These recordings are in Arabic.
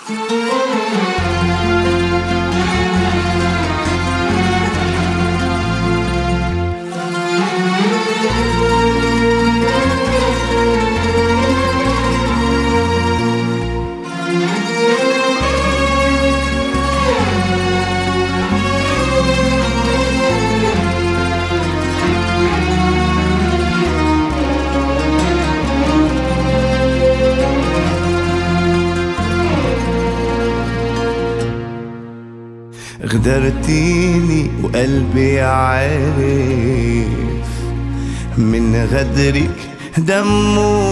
غدرتيني وقلبي عارف من غدرك دمه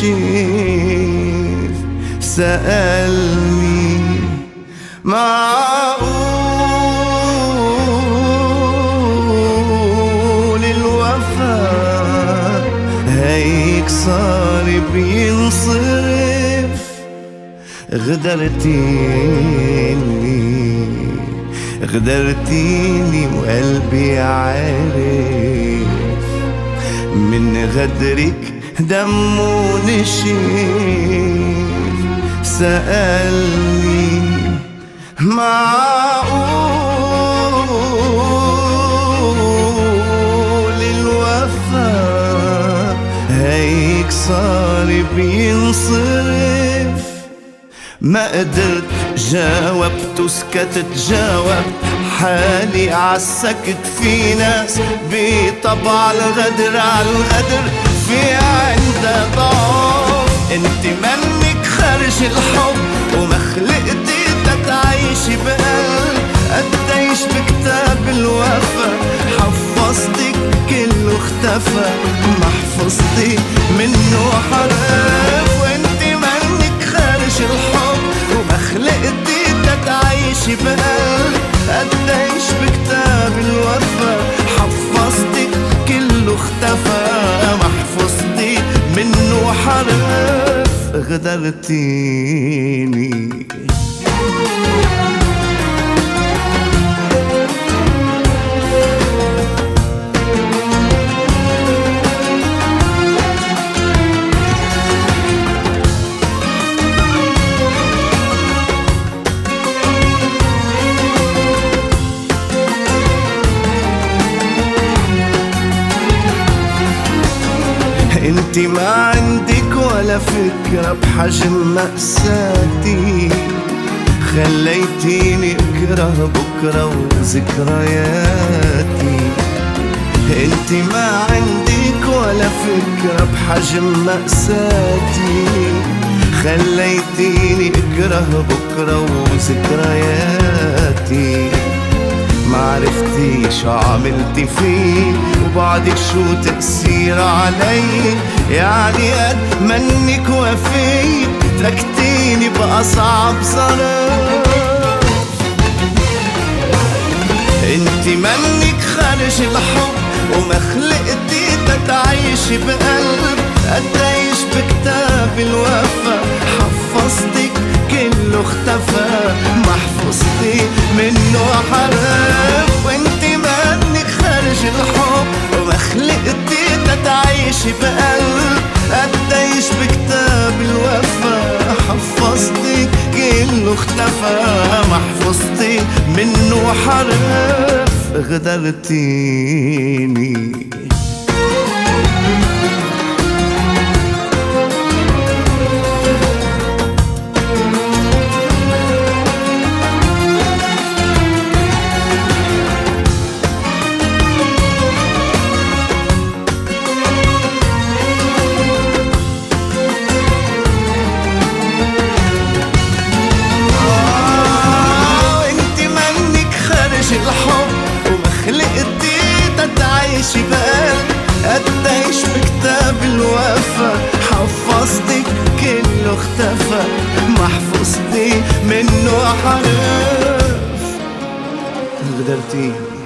نشف. سألني معقول الوفا هيك صار بينصرف؟ غدرتيني وقلبي عارف من غدرك دمه نشف. سألني معقول الوفا هيك صار بينصرف؟ ما قدرت جاوبت وسكتت، جاوبت حالي عالسكت. في ناس بطبع الغدر عالغدر في عندها ضعف. انت منك خرج الحب ومخلقتي تتعيشي بقلب. قديش بكتاب الوفا حفظتك كله اختفى، محفظتي منه حرف. وانت منك خرج الحب ومخلقتي تتعيشي بقلب. قديش بكتاب الوفا حفظتك كله اختفى، محفظتي منه حرف. غدرتيني انتي ما عندك ولا فكرة بحجم مأساتي. خليتيني اكره بكرة وذكرياتي. انتي ما عندك ولا فكرة بحجم مأساتي. خليتيني اكره بكرة وذكرياتي. معرفتي شو عملتي فيه وبعدك شو تأثير علي. يعني قد منك وفي تركتيني بأصعب ظرف. انتي منك خارج الحب ومخلقتي تتعيشي بقلب. قديش بكتاب الوفا حفظتك كله اختفى، محفظتي منه حرف. وانتي منك خارج الحب ومخلقتي تتعيشي بقلب. قديش بكتاب الوفا حفظتك كله اختفى، محفظتي منه حرف. غدرتيني الحب ومخلقتي تتعيشي بقلب. قديش بكتاب الوفا حفظتك كله اختفى، محفظتي منه حرف. غدرتيني